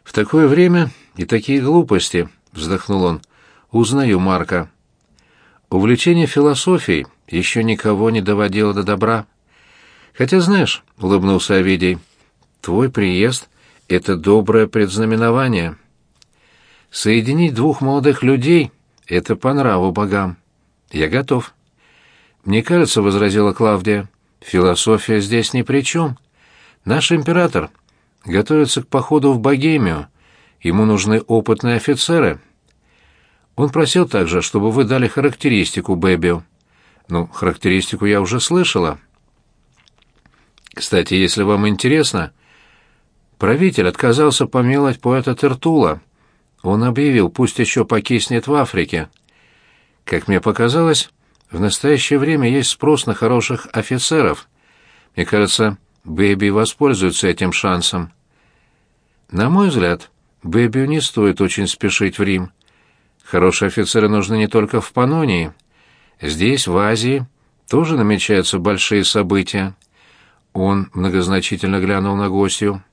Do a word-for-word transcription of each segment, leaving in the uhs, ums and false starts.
«В такое время и такие глупости», — вздохнул он. «Узнаю Марка. Увлечение философией еще никого не доводило до добра. Хотя, знаешь, — улыбнулся Овидий, — твой приезд — это доброе предзнаменование. Соединить двух молодых людей — это по нраву богам. Я готов». «Мне кажется, — возразила Клавдия, — философия здесь ни при чем. Наш император готовится к походу в Богемию. Ему нужны опытные офицеры. Он просил также, чтобы вы дали характеристику Бэбио. Ну, характеристику я уже слышала. Кстати, если вам интересно, правитель отказался помиловать поэта Тертула. Он объявил, пусть еще покиснет в Африке. Как мне показалось, в настоящее время есть спрос на хороших офицеров. Мне кажется, Бэби воспользуется этим шансом. На мой взгляд, Бэбиу не стоит очень спешить в Рим. Хорошие офицеры нужны не только в Паннонии. Здесь, в Азии, тоже намечаются большие события. Он многозначительно глянул на гостью.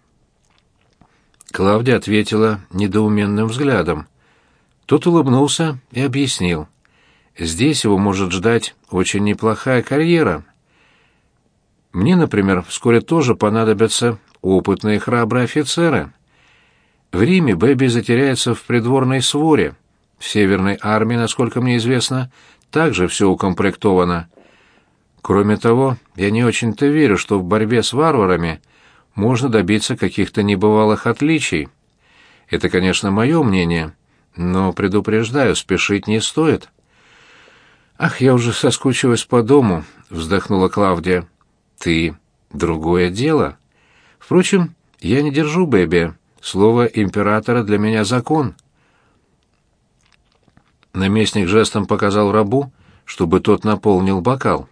Клавдия ответила недоуменным взглядом. Тот улыбнулся и объяснил. Здесь его может ждать очень неплохая карьера. Мне, например, вскоре тоже понадобятся опытные и храбрые офицеры. В Риме Бэби затеряется в придворной своре. В Северной армии, насколько мне известно, также все укомплектовано. Кроме того, я не очень-то верю, что в борьбе с варварами можно добиться каких-то небывалых отличий. Это, конечно, мое мнение, но, предупреждаю, спешить не стоит. «Ах, я уже соскучилась по дому», — вздохнула Клавдия. «Ты — другое дело. Впрочем, я не держу Бэби. Слово императора для меня закон». Наместник жестом показал рабу, чтобы тот наполнил бокал.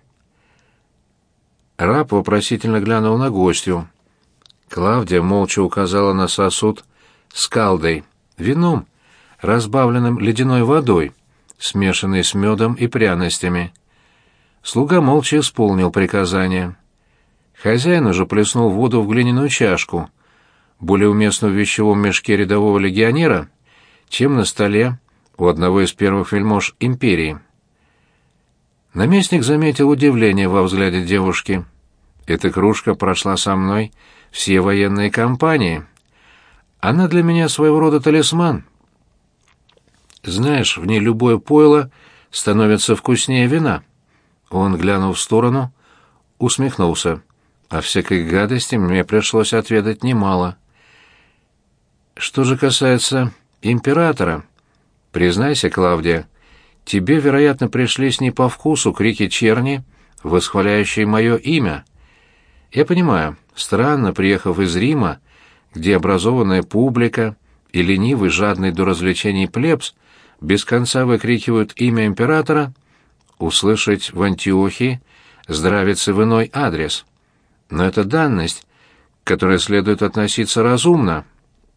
Раб вопросительно глянул на гостью. Клавдия молча указала на сосуд с калдой, вином, разбавленным ледяной водой, смешанной с медом и пряностями. Слуга молча исполнил приказание. Хозяин уже плеснул воду в глиняную чашку, более уместную в вещевом мешке рядового легионера, чем на столе у одного из первых вельмож империи. Наместник заметил удивление во взгляде девушки. «Эта кружка прошла со мной все военные кампании. Она для меня своего рода талисман. Знаешь, в ней любое пойло становится вкуснее вина». Он глянул в сторону, усмехнулся. «А всякой гадости мне пришлось отведать немало. Что же касается императора, признайся, Клавдия, тебе, вероятно, пришлись не по вкусу крики черни, восхваляющие мое имя. Я понимаю, странно, приехав из Рима, где образованная публика и ленивый, жадный до развлечений плебс без конца выкрикивают имя императора, услышать в Антиохии здравицы в иной адрес. Но это данность, к которой следует относиться разумно.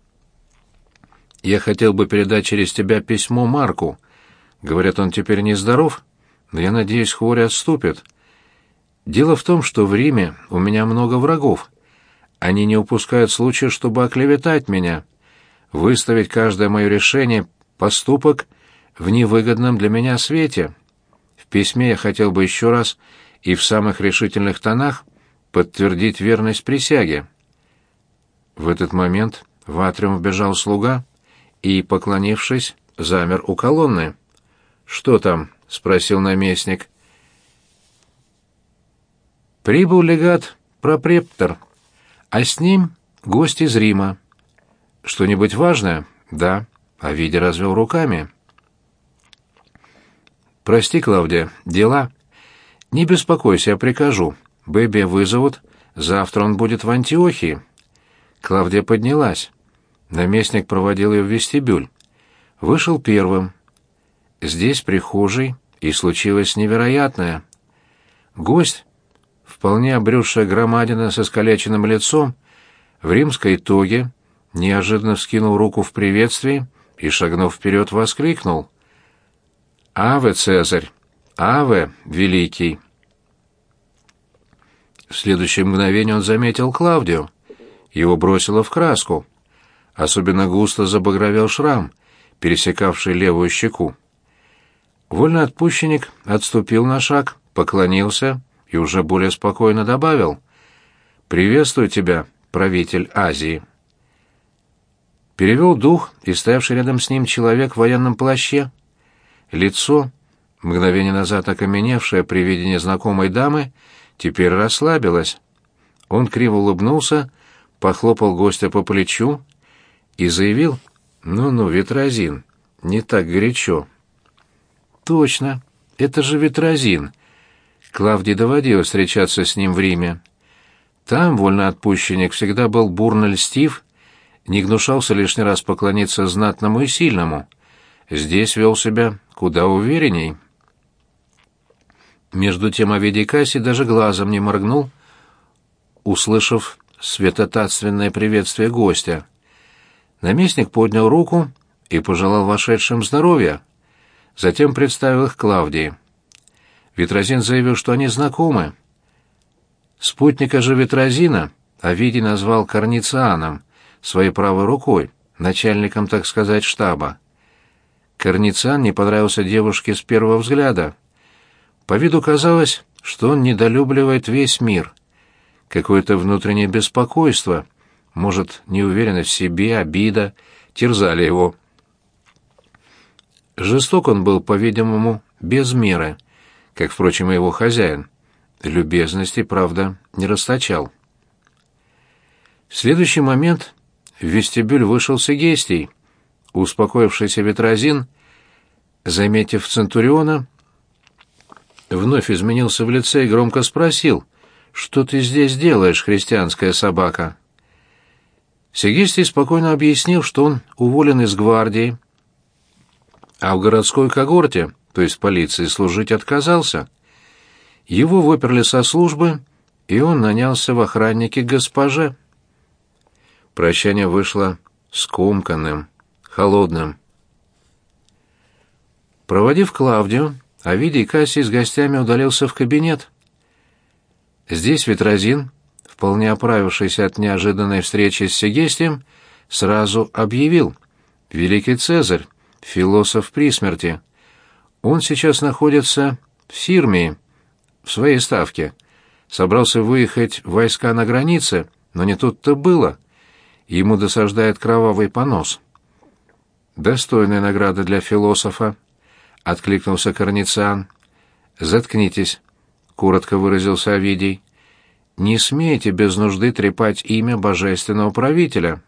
Я хотел бы передать через тебя письмо Марку. Говорят, он теперь нездоров, но я надеюсь, хворь отступит. Дело в том, что в Риме у меня много врагов. Они не упускают случая, чтобы оклеветать меня, выставить каждое мое решение, поступок в невыгодном для меня свете. В письме я хотел бы еще раз и в самых решительных тонах подтвердить верность присяге». В этот момент в атриум вбежал слуга и, поклонившись, замер у колонны. «Что там?» — спросил наместник. «Прибыл легат пропрептор, а с ним гость из Рима. Что-нибудь важное?» «Да». Овидий развел руками. «Прости, Клавдия, дела?» «Не беспокойся, я прикажу. Бэби вызовут. Завтра он будет в Антиохии». Клавдия поднялась. Наместник проводил ее в вестибюль. Вышел первым. Здесь, в прихожей, и случилось невероятное. Гость, вполне обрюзшая громадина с искалеченным лицом, в римской тоге, неожиданно вскинул руку в приветствии и, шагнув вперед, воскликнул: «Аве, Цезарь! Аве, великий!» В следующее мгновение он заметил Клавдию. Его бросило в краску. Особенно густо забагровел шрам, пересекавший левую щеку. Вольноотпущенник отступил на шаг, поклонился и уже более спокойно добавил: «Приветствую тебя, правитель Азии». Перевел дух и стоявший рядом с ним человек в военном плаще. Лицо, мгновение назад окаменевшее при виде незнакомой дамы, теперь расслабилось. Он криво улыбнулся, похлопал гостя по плечу и заявил: «Ну-ну, Ветразин, не так горячо». «Точно, это же Ветразин». Клавдии доводилось встречаться с ним в Риме. Там вольноотпущенник всегда был бурно льстив, не гнушался лишний раз поклониться знатному и сильному. Здесь вел себя куда уверенней. Между тем Овидий Кассий даже глазом не моргнул, услышав святотатственное приветствие гостя. Наместник поднял руку и пожелал вошедшим здоровья. Затем представил их Клавдии. Ветразин заявил, что они знакомы. Спутника же Ветразина Овидий назвал Корницианом, своей правой рукой, начальником, так сказать, штаба. Корнициан не понравился девушке с первого взгляда. По виду казалось, что он недолюбливает весь мир. Какое-то внутреннее беспокойство, может, неуверенность в себе, обида, терзали его. Жесток он был, по-видимому, без меры, как, впрочем, и его хозяин. Любезности, правда, не расточал. В следующий момент в вестибюль вышел Сегестий. Успокоившийся Ветразин, заметив Центуриона, вновь изменился в лице и громко спросил: «Что ты здесь делаешь, христианская собака?» Сегестий спокойно объяснил, что он уволен из гвардии, а в городской когорте, то есть полиции, служить отказался. Его выперли со службы, и он нанялся в охранники к госпоже. Прощание вышло скомканным, холодным. Проводив Клавдию, Овидий Кассий с гостями удалился в кабинет. Здесь Ветразин, вполне оправившийся от неожиданной встречи с Сегестием, сразу объявил: «Великий Цезарь, философ при смерти. Он сейчас находится в Сирмии, в своей ставке. Собрался выехать в войска на границе, но не тут-то было. Ему досаждает кровавый понос». «Достойная награда для философа», — откликнулся Корнициан. «Заткнитесь», — коротко выразился Овидий. «Не смейте без нужды трепать имя божественного правителя».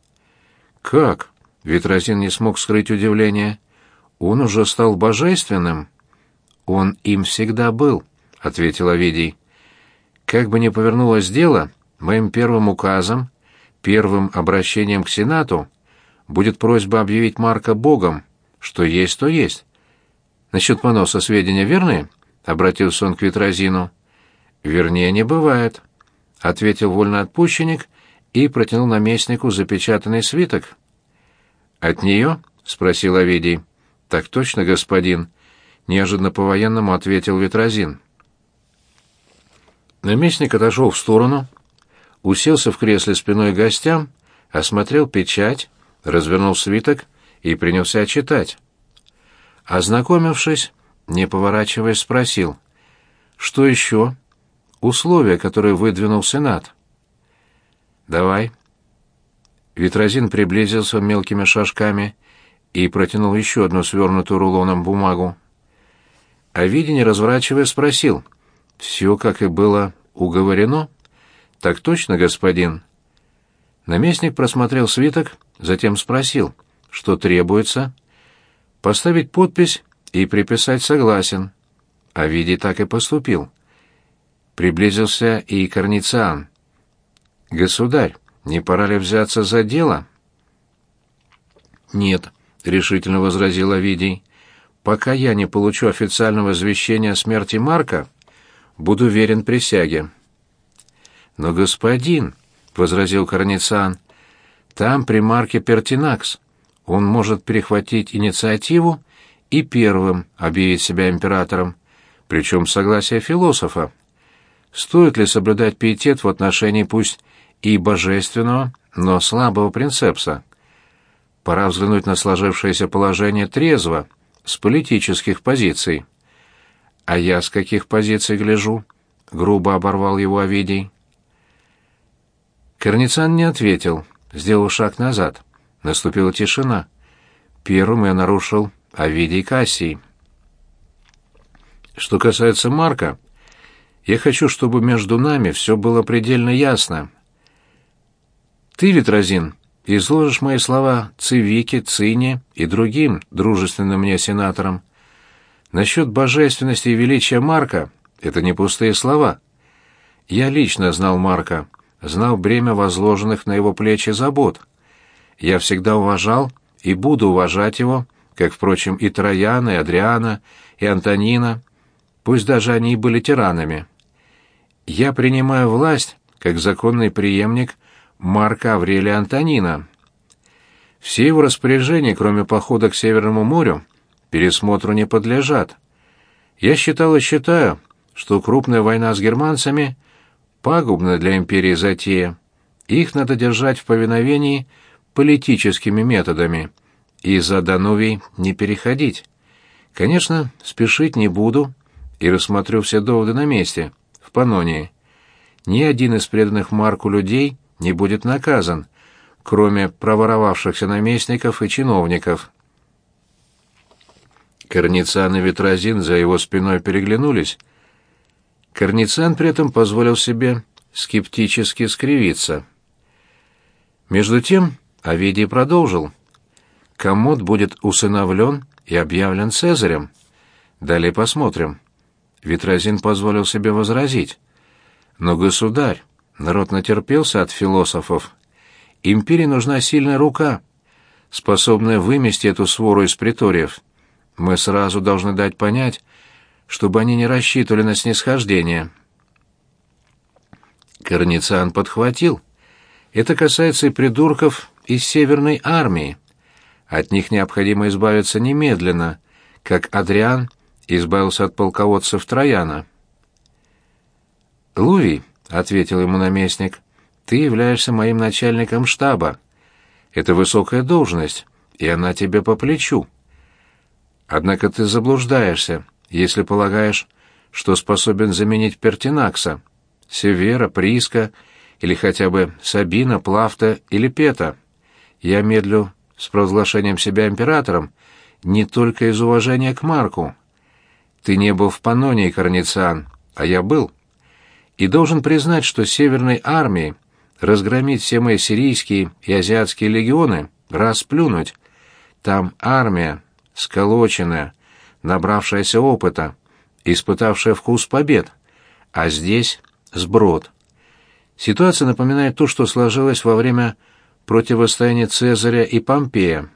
«Как?» — Ветразин не смог скрыть удивление. «Он уже стал божественным». «Он им всегда был», — ответил Овидий. «Как бы ни повернулось дело, моим первым указом, первым обращением к Сенату будет просьба объявить Марка богом, что есть, то есть. Насчет поноса сведения верны?» — обратился он к Ветразину. «Вернее не бывает», — ответил вольноотпущенник и протянул наместнику запечатанный свиток. «От нее?» — спросил Овидий. «Так точно, господин», — неожиданно по-военному ответил Ветразин. Наместник отошел в сторону, уселся в кресле спиной к гостям, осмотрел печать, развернул свиток и принялся читать. Ознакомившись, не поворачиваясь, спросил: «Что еще?» «Условия, которые выдвинул Сенат». «Давай». Ветразин приблизился мелкими шажками и протянул еще одну свернутую рулоном бумагу. Овидий, не разворачивая, спросил: «Все, как и было уговорено?» «Так точно, господин». Наместник просмотрел свиток, затем спросил: «Что требуется?» «Поставить подпись и приписать «согласен». Овидий так и поступил. Приблизился и Корнициан. «Государь, не пора ли взяться за дело?» «Нет», — решительно возразил Овидий. «Пока я не получу официального извещения о смерти Марка, буду верен присяге». «Но, господин», — возразил Корнициан, — «там при Марке Пертинакс. Он может перехватить инициативу и первым объявить себя императором, причем с согласия философа. Стоит ли соблюдать пиетет в отношении пусть и божественного, но слабого принцепса? Пора взглянуть на сложившееся положение трезво, с политических позиций. «А я с каких позиций гляжу?» — грубо оборвал его Овидий. Корницан не ответил, сделал шаг назад. Наступила тишина. Первым я нарушил Овидий Кассий. «Что касается Марка, я хочу, чтобы между нами все было предельно ясно. Ты, Ветразин, изложишь мои слова Цивике, Цине и другим дружественным мне сенаторам. Насчет божественности и величия Марка — это не пустые слова. Я лично знал Марка, знал бремя возложенных на его плечи забот. Я всегда уважал и буду уважать его, как, впрочем, и Трояна, и Адриана, и Антонина, пусть даже они и были тиранами. Я принимаю власть как законный преемник Марка Аврелия Антонина. Все его распоряжения, кроме похода к Северному морю, пересмотру не подлежат. Я считал и считаю, что крупная война с германцами пагубна для империи затея. Их надо держать в повиновении политическими методами и за Дановий не переходить. Конечно, спешить не буду и рассмотрю все доводы на месте, в Паннонии. Ни один из преданных Марку людей не будет наказан, кроме проворовавшихся наместников и чиновников». Корницан и Ветразин за его спиной переглянулись. Корницан при этом позволил себе скептически скривиться. Между тем Овидий продолжил. «Коммод будет усыновлен и объявлен Цезарем. Далее посмотрим». Ветразин позволил себе возразить. «Но, государь, народ натерпелся от философов. Империи нужна сильная рука, способная вымести эту свору из преториев. Мы сразу должны дать понять, чтобы они не рассчитывали на снисхождение». Корницан подхватил. «Это касается и придурков из Северной армии. От них необходимо избавиться немедленно, как Адриан избавился от полководцев Трояна». «Лувий», — ответил ему наместник, — «ты являешься моим начальником штаба. Это высокая должность, и она тебе по плечу. Однако ты заблуждаешься, если полагаешь, что способен заменить Пертинакса, Севера, Приска или хотя бы Сабина, Плафта или Пета. Я медлю с провозглашением себя императором не только из уважения к Марку. Ты не был в Паннонии, Корнициан, а я был. И должен признать, что Северной армии разгромить все мои сирийские и азиатские легионы, расплюнуть. Там армия, сколоченная, набравшаяся опыта, испытавшая вкус побед, а здесь сброд. Ситуация напоминает ту, что сложилась во время противостояния Цезаря и Помпея.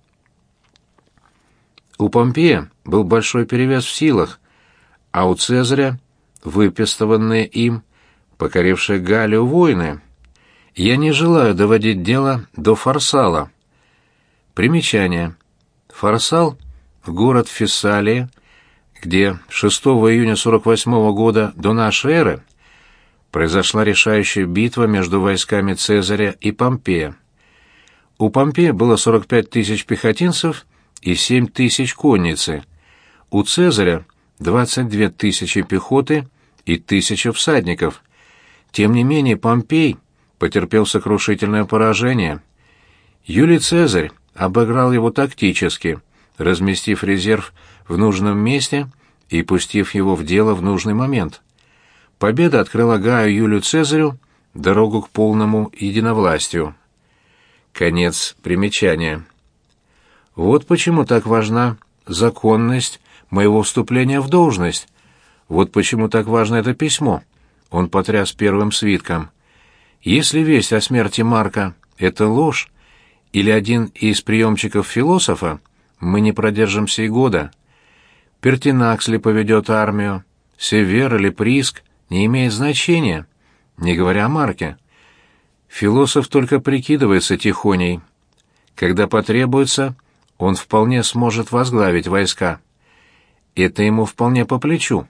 У Помпея был большой перевес в силах, а у Цезаря выпестованные им, покорившие Галлию войны. Я не желаю доводить дело до Фарсала. Примечание. Фарсал — город в Фессалии, где шестого июня сорок восьмого года до нашей эры произошла решающая битва между войсками Цезаря и Помпея. У Помпея было сорок пять тысяч пехотинцев и семь тысяч конницы, у Цезаря двадцать две тысячи пехоты и тысяча всадников. Тем не менее Помпей потерпел сокрушительное поражение. Юлий Цезарь обыграл его тактически, разместив резерв в нужном месте и пустив его в дело в нужный момент. Победа открыла Гаю Юлию Цезарю дорогу к полному единовластию. Конец примечания. Вот почему так важна законность моего вступления в должность. Вот почему так важно это письмо. Он потряс первым свитком. Если весть о смерти Марка — это ложь, или один из приемчиков философа, мы не продержимся и года. Пертинакс ли поведет армию, Север или Приск, не имеет значения, не говоря о Марке. Философ только прикидывается тихоней. Когда потребуется, он вполне сможет возглавить войска. Это ему вполне по плечу.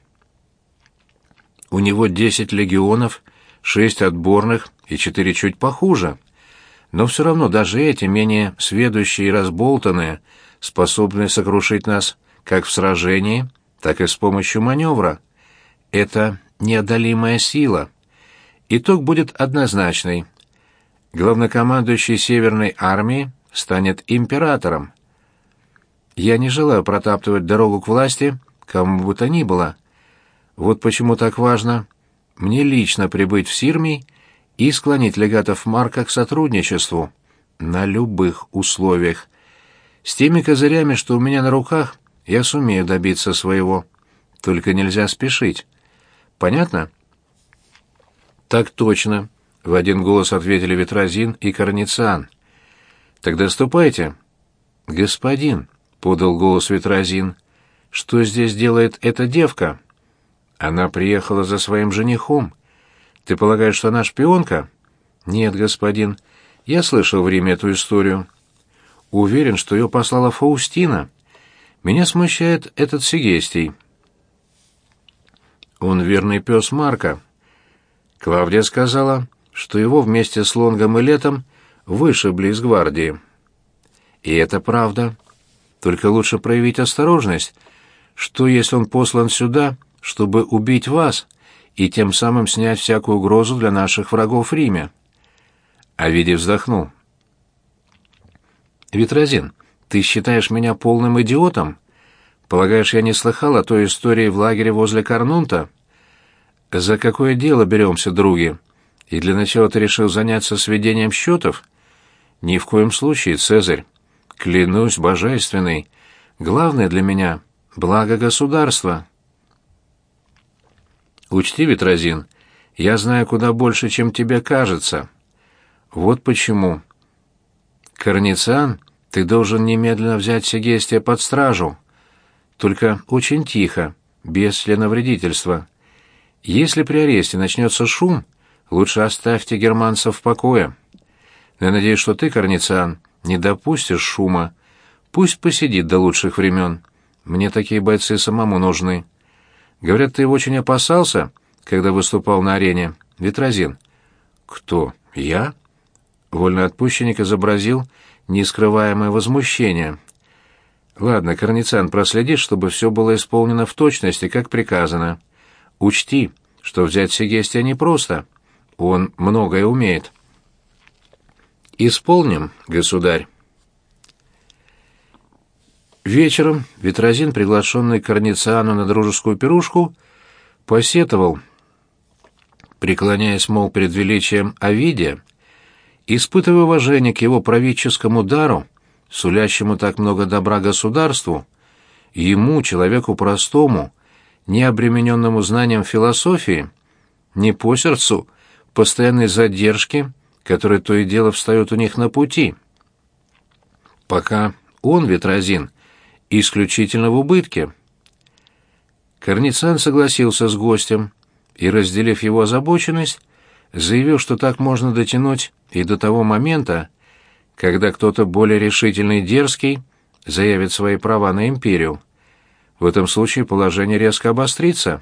У него десять легионов, шесть отборных и четыре чуть похуже. Но все равно даже эти, менее сведущие и разболтанные, способны сокрушить нас как в сражении, так и с помощью маневра. Это неодолимая сила. Итог будет однозначный. Главнокомандующий Северной армии станет императором. Я не желаю протаптывать дорогу к власти кому бы то ни было. Вот почему так важно мне лично прибыть в Сирмий и склонить легатов Марка к сотрудничеству на любых условиях. С теми козырями, что у меня на руках, я сумею добиться своего. Только нельзя спешить. Понятно? Так точно, в один голос ответили Ветразин и Корнициан. Тогда ступайте. Господин, подал голос Ветразин, что здесь делает эта девка? Она приехала за своим женихом. Ты полагаешь, что она шпионка? Нет, господин. Я слышал в Риме эту историю. Уверен, что ее послала Фаустина. Меня смущает этот Сегестий. Он верный пес Марка. Клавдия сказала, что его вместе с Лонгом и Летом вышибли из гвардии. И это правда. Только лучше проявить осторожность. Что, если он послан сюда, чтобы убить вас и тем самым снять всякую угрозу для наших врагов в Риме? Овидий вздохнул. Ветразин, ты считаешь меня полным идиотом? Полагаешь, я не слыхал о той истории в лагере возле Карнунта? За какое дело беремся, други? И для начала ты решил заняться сведением счетов? Ни в коем случае, Цезарь. Клянусь, божественный, главное для меня — благо государства. Учти, Ветразин, я знаю куда больше, чем тебе кажется. Вот почему. Корнициан, ты должен немедленно взять Сегестия под стражу. Только очень тихо, без членовредительства. Если при аресте начнется шум, лучше оставьте германцев в покое. Я надеюсь, что ты, Корнициан, не допустишь шума. Пусть посидит до лучших времен. Мне такие бойцы самому нужны. Говорят, ты его очень опасался, когда выступал на арене. Ветразин. Кто? Я? Вольноотпущенник изобразил нескрываемое возмущение. Ладно, Корнициан, проследи, чтобы все было исполнено в точности, как приказано. Учти, что взять Сегестия непросто. Он многое умеет. Исполним, государь. Вечером Ветразин, приглашенный Корнициану на дружескую пирушку, посетовал, преклоняясь, мол, перед величием Овидия, испытывая уважение к его правительскому дару, сулящему так много добра государству, ему, человеку простому, не обремененному знанием философии, не по сердцу постоянной задержки, которые то и дело встают у них на пути. Пока он, Ветразин, исключительно в убытке. Корнициан согласился с гостем и, разделив его озабоченность, заявил, что так можно дотянуть и до того момента, когда кто-то более решительный и дерзкий заявит свои права на империю. В этом случае положение резко обострится.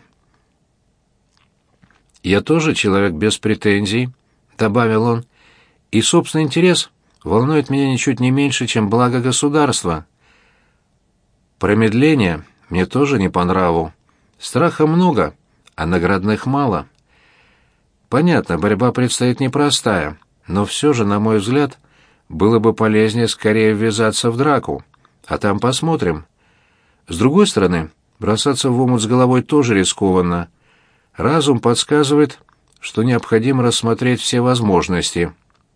«Я тоже человек без претензий», — добавил он, — «и собственный интерес волнует меня ничуть не меньше, чем благо государства. Промедление мне тоже не по нраву. Страха много, а наградных мало. Понятно, борьба предстоит непростая, но все же, на мой взгляд, было бы полезнее скорее ввязаться в драку, а там посмотрим. С другой стороны, бросаться в омут с головой тоже рискованно. Разум подсказывает, что необходимо рассмотреть все возможности».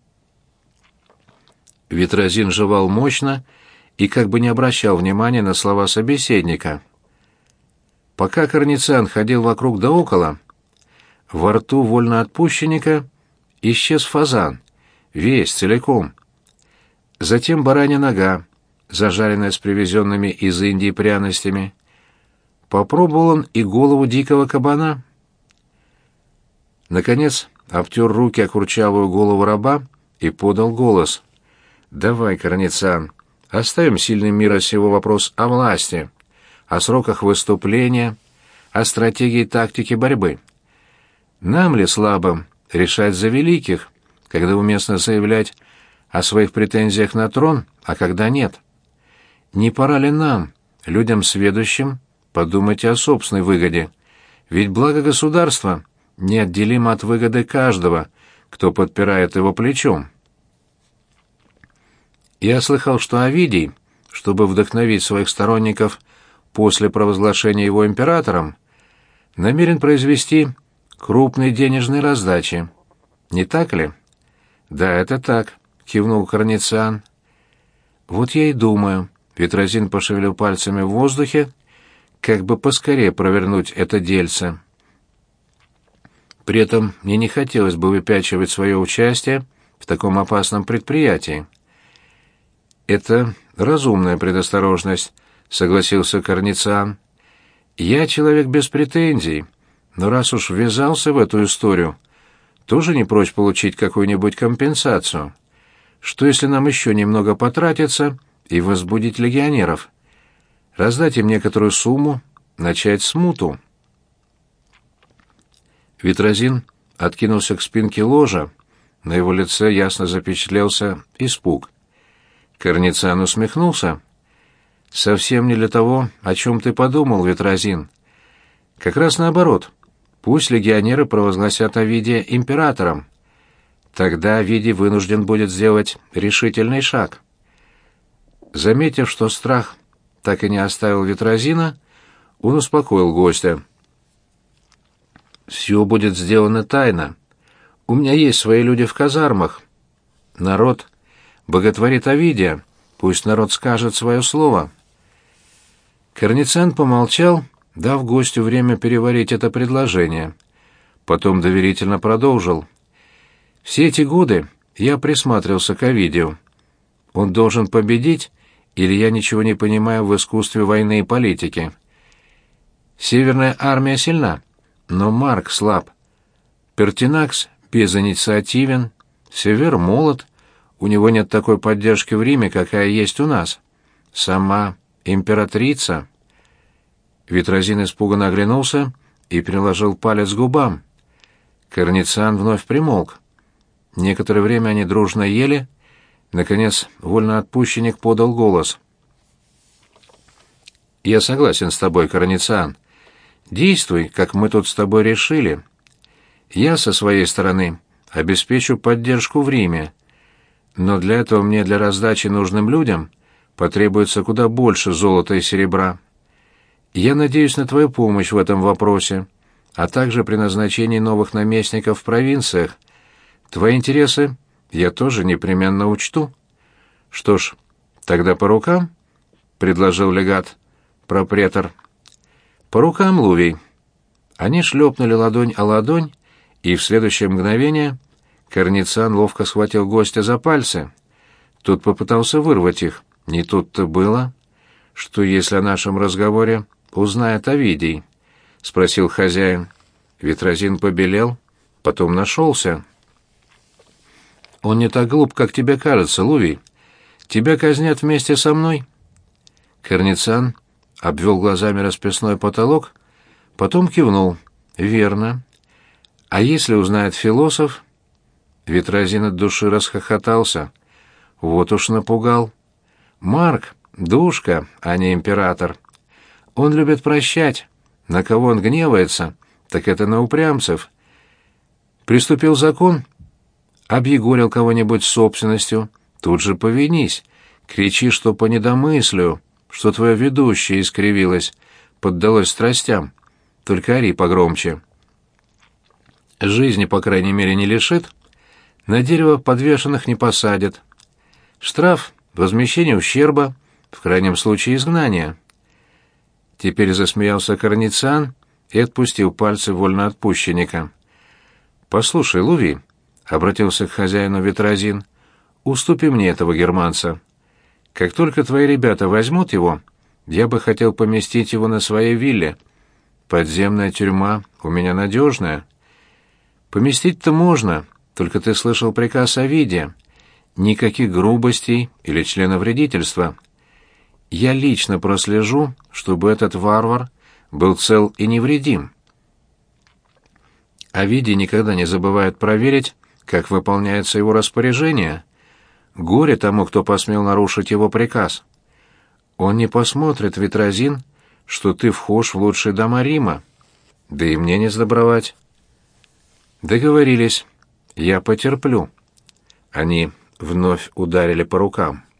Ветразин жевал мощно и как бы не обращал внимания на слова собеседника. Пока Корнициан ходил вокруг да около, во рту вольноотпущенника исчез фазан, весь, целиком. Затем баранья нога, зажаренная с привезенными из Индии пряностями. Попробовал он и голову дикого кабана. Наконец обтер руки о курчавую голову раба и подал голос. «Давай, Корнициан, оставим сильным мира сего вопрос о власти, о сроках выступления, о стратегии и тактике борьбы. Нам ли слабым решать за великих, когда уместно заявлять о своих претензиях на трон, а когда нет. Не пора ли нам, людям сведущим, подумать о собственной выгоде? Ведь благо государства неотделимо от выгоды каждого, кто подпирает его плечом. Я слыхал, что Овидий, чтобы вдохновить своих сторонников после провозглашения его императором, намерен произвести крупные денежные раздачи. Не так ли? Да, это так, кивнул Корнициан. Вот я и думаю, Ветразин пошевелил пальцами в воздухе, как бы поскорее провернуть это дельце. При этом мне не хотелось бы выпячивать свое участие в таком опасном предприятии. «Это разумная предосторожность», — согласился Корнициан. «Я человек без претензий, но раз уж ввязался в эту историю, тоже не прочь получить какую-нибудь компенсацию. Что если нам еще немного потратиться и возбудить легионеров? Раздать им некоторую сумму, начать смуту». Ветразин откинулся к спинке ложа, на его лице ясно запечатлелся испуг. Корнициан усмехнулся. «Совсем не для того, о чем ты подумал, Ветразин. Как раз наоборот. Пусть легионеры провозгласят Овидия императором. Тогда Овидий вынужден будет сделать решительный шаг». Заметив, что страх так и не оставил Ветразина, он успокоил гостя. «Все будет сделано тайно. У меня есть свои люди в казармах. Народ боготворит Овидия, пусть народ скажет свое слово». Корнициан помолчал, дав гостю время переварить это предложение. Потом доверительно продолжил. «Все эти годы я присматривался к Овидию. Он должен победить, или я ничего не понимаю в искусстве войны и политики. Северная армия сильна, но Марк слаб. Пертинакс безинициативен, Север молод, у него нет такой поддержки в Риме, какая есть у нас. Сама императрица». Ветразин испуганно оглянулся и приложил палец к губам. Корнициан вновь примолк. Некоторое время они дружно ели. Наконец, вольноотпущенник подал голос. «Я согласен с тобой, Корнициан. Действуй, как мы тут с тобой решили. Я, со своей стороны, обеспечу поддержку в Риме. Но для этого мне для раздачи нужным людям потребуется куда больше золота и серебра. Я надеюсь на твою помощь в этом вопросе, а также при назначении новых наместников в провинциях. Твои интересы я тоже непременно учту». «Что ж, тогда по рукам?» — предложил легат пропретор. «По рукам, Лувий». Они шлепнули ладонь о ладонь, и в следующее мгновение Корнициан ловко схватил гостя за пальцы. Тот попытался вырвать их. Не тут-то было. «Что, если о нашем разговоре узнает Овидий?» — спросил хозяин. Ветразин побелел, потом нашелся. «Он не так глуп, как тебе кажется, Лувий. Тебя казнят вместе со мной». Корнициан обвел глазами расписной потолок, потом кивнул. «Верно. А если узнает философ?» Ветразин от души расхохотался. «Вот уж напугал. Марк — душка, а не император. Он любит прощать. На кого он гневается, так это на упрямцев. Приступил закон, объегорил кого-нибудь с собственностью, тут же повинись, кричи, что по недомыслию, что твое ведущее искривилось, поддалось страстям, только ори погромче. Жизни, по крайней мере, не лишит, на дерево подвешенных не посадят. Штраф — возмещение ущерба, в крайнем случае изгнание». Теперь засмеялся Корнициан и отпустил пальцы вольноотпущенника. «Послушай, Лувий», — обратился к хозяину Ветразин, — «уступи мне этого германца. Как только твои ребята возьмут его, я бы хотел поместить его на своей вилле. Подземная тюрьма у меня надежная. Поместить-то можно, только ты слышал приказ Овидия. Никаких грубостей или членовредительства. Я лично прослежу, чтобы этот варвар был цел и невредим». Овидий никогда не забывает проверить, как выполняется его распоряжение. Горе тому, кто посмел нарушить его приказ. Он не посмотрит, Витразин, что ты вхож в лучшие дома Рима. Да и мне не сдобровать. Договорились. Я потерплю. Они вновь ударили по рукам.